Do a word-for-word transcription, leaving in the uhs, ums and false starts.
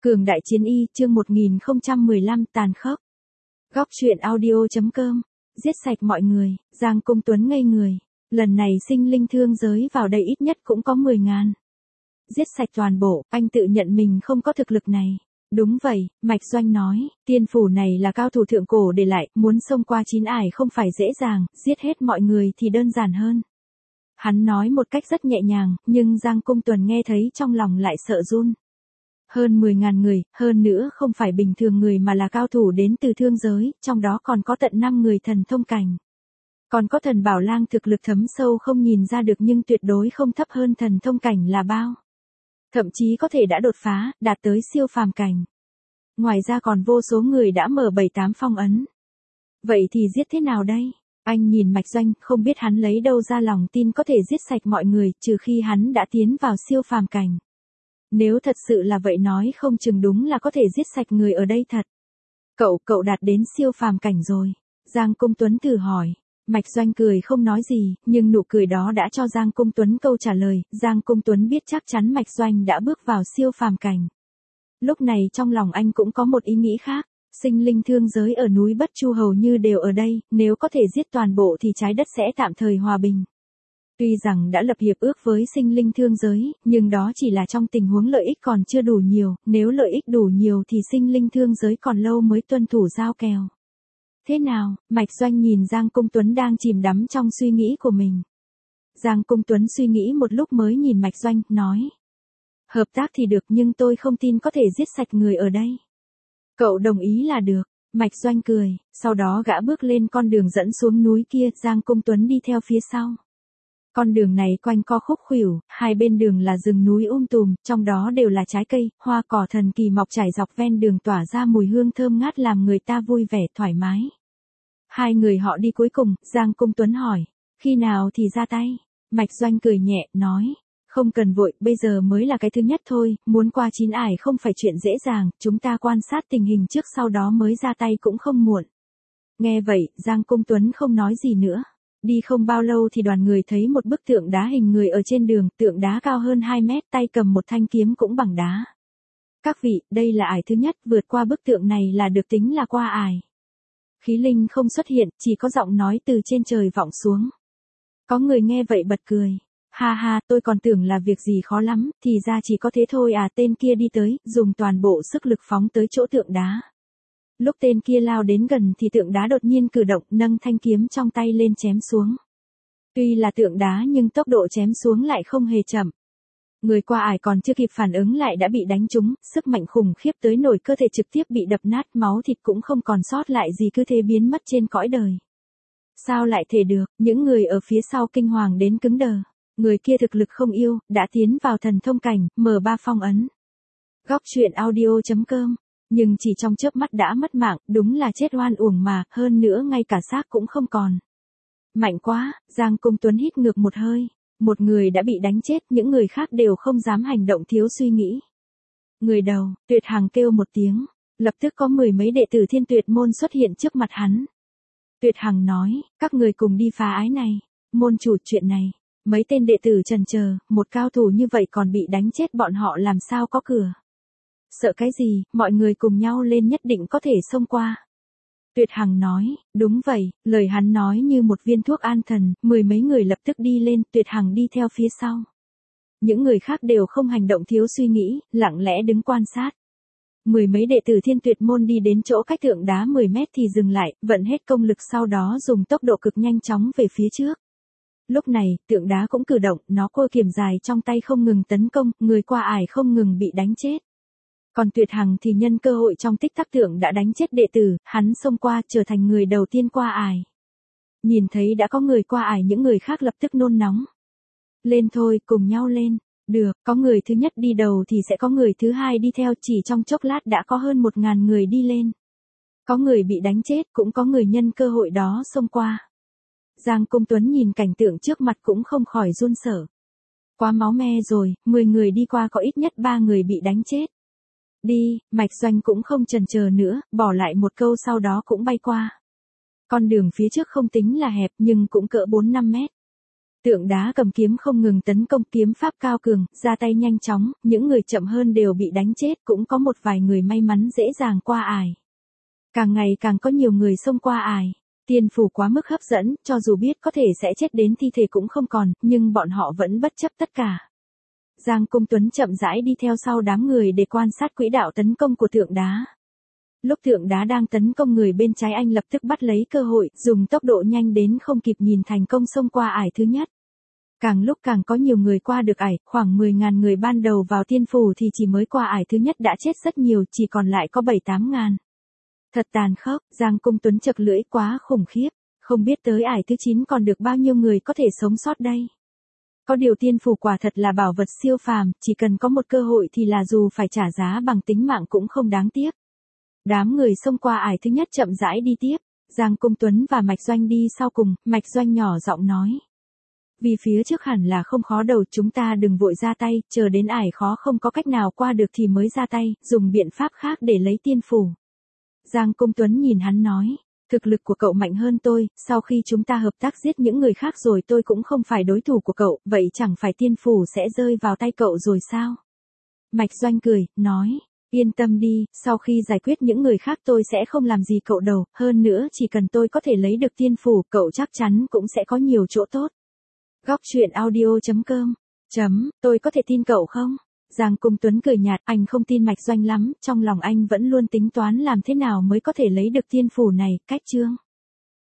Cường đại chiến y, chương một nghìn không trăm mười lăm tàn khốc. Góc truyện audio.com. Giết sạch mọi người, Giang Công Tuấn ngây người. Lần này sinh linh thương giới vào đây ít nhất cũng có mười ngàn. Giết sạch toàn bộ, anh tự nhận mình không có thực lực này. Đúng vậy, Mạch Doanh nói, tiên phủ này là cao thủ thượng cổ để lại, muốn xông qua chín ải không phải dễ dàng, giết hết mọi người thì đơn giản hơn. Hắn nói một cách rất nhẹ nhàng, nhưng Giang Công Tuấn nghe thấy trong lòng lại sợ run. Hơn mười ngàn người, hơn nữa không phải bình thường người mà là cao thủ đến từ thương giới, trong đó còn có tận năm người thần thông cảnh. Còn có thần bảo lang thực lực thấm sâu không nhìn ra được nhưng tuyệt đối không thấp hơn thần thông cảnh là bao. Thậm chí có thể đã đột phá, đạt tới siêu phàm cảnh. Ngoài ra còn vô số người đã mở bảy tám phong ấn. Vậy thì giết thế nào đây? Anh nhìn Mạch Doanh, không biết hắn lấy đâu ra lòng tin có thể giết sạch mọi người, trừ khi hắn đã tiến vào siêu phàm cảnh. Nếu thật sự là vậy nói không chừng đúng là có thể giết sạch người ở đây thật. Cậu, cậu đạt đến siêu phàm cảnh rồi. Giang Công Tuấn thử hỏi. Mạch Doanh cười không nói gì, nhưng nụ cười đó đã cho Giang Công Tuấn câu trả lời. Giang Công Tuấn biết chắc chắn Mạch Doanh đã bước vào siêu phàm cảnh. Lúc này trong lòng anh cũng có một ý nghĩ khác. Sinh linh thương giới ở núi Bất Chu hầu như đều ở đây, nếu có thể giết toàn bộ thì trái đất sẽ tạm thời hòa bình. Tuy rằng đã lập hiệp ước với sinh linh thương giới, nhưng đó chỉ là trong tình huống lợi ích còn chưa đủ nhiều, nếu lợi ích đủ nhiều thì sinh linh thương giới còn lâu mới tuân thủ giao kèo. Thế nào? Mạch Doanh nhìn Giang Công Tuấn đang chìm đắm trong suy nghĩ của mình. Giang Công Tuấn suy nghĩ một lúc mới nhìn Mạch Doanh, nói. Hợp tác thì được nhưng tôi không tin có thể giết sạch người ở đây. Cậu đồng ý là được. Mạch Doanh cười, sau đó gã bước lên con đường dẫn xuống núi kia, Giang Công Tuấn đi theo phía sau. Con đường này quanh co khúc khuỷu, hai bên đường là rừng núi um tùm, trong đó đều là trái cây, hoa cỏ thần kỳ mọc trải dọc ven đường tỏa ra mùi hương thơm ngát làm người ta vui vẻ, thoải mái. Hai người họ đi cuối cùng, Giang Công Tuấn hỏi, khi nào thì ra tay? Mạch Doanh cười nhẹ, nói, không cần vội, bây giờ mới là cái thứ nhất thôi, muốn qua chín ải không phải chuyện dễ dàng, chúng ta quan sát tình hình trước sau đó mới ra tay cũng không muộn. Nghe vậy, Giang Công Tuấn không nói gì nữa. Đi không bao lâu thì đoàn người thấy một bức tượng đá hình người ở trên đường, tượng đá cao hơn hai mét, tay cầm một thanh kiếm cũng bằng đá. Các vị, đây là ải thứ nhất, vượt qua bức tượng này là được tính là qua ải. Khí linh không xuất hiện, chỉ có giọng nói từ trên trời vọng xuống. Có người nghe vậy bật cười. Ha ha, tôi còn tưởng là việc gì khó lắm, thì ra chỉ có thế thôi à. Tên kia đi tới, dùng toàn bộ sức lực phóng tới chỗ tượng đá. Lúc tên kia lao đến gần thì tượng đá đột nhiên cử động, nâng thanh kiếm trong tay lên chém xuống. Tuy là tượng đá nhưng tốc độ chém xuống lại không hề chậm. Người qua ải còn chưa kịp phản ứng lại đã bị đánh trúng, sức mạnh khủng khiếp tới nổi cơ thể trực tiếp bị đập nát, máu thịt cũng không còn sót lại gì, cứ thế biến mất trên cõi đời. Sao lại thể được? Những người ở phía sau kinh hoàng đến cứng đờ. Người kia thực lực không yêu, đã tiến vào thần thông cảnh, mở ba phong ấn. Góc truyện audio.com. Nhưng chỉ trong chớp mắt đã mất mạng, đúng là chết oan uổng mà, hơn nữa ngay cả xác cũng không còn. Mạnh quá, Giang Công Tuấn hít ngược một hơi. Một người đã bị đánh chết, những người khác đều không dám hành động thiếu suy nghĩ. Người đầu, Tuyệt Hằng kêu một tiếng, lập tức có mười mấy đệ tử Thiên Tuyệt môn xuất hiện trước mặt hắn. Tuyệt Hằng nói, các người cùng đi phá ái này. Môn chủ, chuyện này. Mấy tên đệ tử chần chờ, một cao thủ như vậy còn bị đánh chết, bọn họ làm sao có cửa. Sợ cái gì, mọi người cùng nhau lên nhất định có thể xông qua. Tuyệt Hằng nói, đúng vậy, lời hắn nói như một viên thuốc an thần, mười mấy người lập tức đi lên, Tuyệt Hằng đi theo phía sau. Những người khác đều không hành động thiếu suy nghĩ, lặng lẽ đứng quan sát. Mười mấy đệ tử Thiên Tuyệt môn đi đến chỗ cách tượng đá mười mét thì dừng lại, vận hết công lực sau đó dùng tốc độ cực nhanh chóng về phía trước. Lúc này, tượng đá cũng cử động, nó côi kiềm dài trong tay không ngừng tấn công, người qua ải không ngừng bị đánh chết. Còn Tuyệt Hằng thì nhân cơ hội trong tích tắc tượng đã đánh chết đệ tử, hắn xông qua trở thành người đầu tiên qua ải. Nhìn thấy đã có người qua ải, những người khác lập tức nôn nóng. Lên thôi, cùng nhau lên. Được, có người thứ nhất đi đầu thì sẽ có người thứ hai đi theo, chỉ trong chốc lát đã có hơn một ngàn người đi lên. Có người bị đánh chết, cũng có người nhân cơ hội đó xông qua. Giang Công Tuấn nhìn cảnh tượng trước mặt cũng không khỏi run sợ. Quá máu me rồi, mười người đi qua có ít nhất ba người bị đánh chết. Đi, Mạch Doanh cũng không chần chờ nữa, bỏ lại một câu sau đó cũng bay qua. Con đường phía trước không tính là hẹp nhưng cũng cỡ bốn năm mét. Tượng đá cầm kiếm không ngừng tấn công, kiếm pháp cao cường, ra tay nhanh chóng, những người chậm hơn đều bị đánh chết, cũng có một vài người may mắn dễ dàng qua ải. Càng ngày càng có nhiều người xông qua ải. Tiên phủ quá mức hấp dẫn, cho dù biết có thể sẽ chết đến thi thể cũng không còn, nhưng bọn họ vẫn bất chấp tất cả. Giang Công Tuấn chậm rãi đi theo sau đám người để quan sát quỹ đạo tấn công của tượng đá. Lúc tượng đá đang tấn công người bên trái, anh lập tức bắt lấy cơ hội, dùng tốc độ nhanh đến không kịp nhìn, thành công xông qua ải thứ nhất. Càng lúc càng có nhiều người qua được ải, khoảng mười nghìn người ban đầu vào tiên phủ thì chỉ mới qua ải thứ nhất đã chết rất nhiều, chỉ còn lại có bảy tám ngàn. Thật tàn khốc, Giang Công Tuấn chật lưỡi, quá khủng khiếp, không biết tới ải thứ chín còn được bao nhiêu người có thể sống sót đây. Có điều tiên phủ quả thật là bảo vật siêu phàm, chỉ cần có một cơ hội thì là dù phải trả giá bằng tính mạng cũng không đáng tiếc. Đám người xông qua ải thứ nhất chậm rãi đi tiếp, Giang Công Tuấn và Mạch Doanh đi sau cùng, Mạch Doanh nhỏ giọng nói. Vì phía trước hẳn là không khó đâu, chúng ta đừng vội ra tay, chờ đến ải khó không có cách nào qua được thì mới ra tay, dùng biện pháp khác để lấy tiên phủ. Giang Công Tuấn nhìn hắn nói, thực lực của cậu mạnh hơn tôi, sau khi chúng ta hợp tác giết những người khác rồi tôi cũng không phải đối thủ của cậu, vậy chẳng phải tiên phủ sẽ rơi vào tay cậu rồi sao? Mạch Doanh cười, nói, yên tâm đi, sau khi giải quyết những người khác tôi sẽ không làm gì cậu đâu, hơn nữa chỉ cần tôi có thể lấy được tiên phủ, cậu chắc chắn cũng sẽ có nhiều chỗ tốt. Góc truyện audio chấm com Chấm, tôi có thể tin cậu không? Giang Công Tuấn cười nhạt, anh không tin Mạch Doanh lắm, trong lòng anh vẫn luôn tính toán làm thế nào mới có thể lấy được tiên phủ này, cách chương.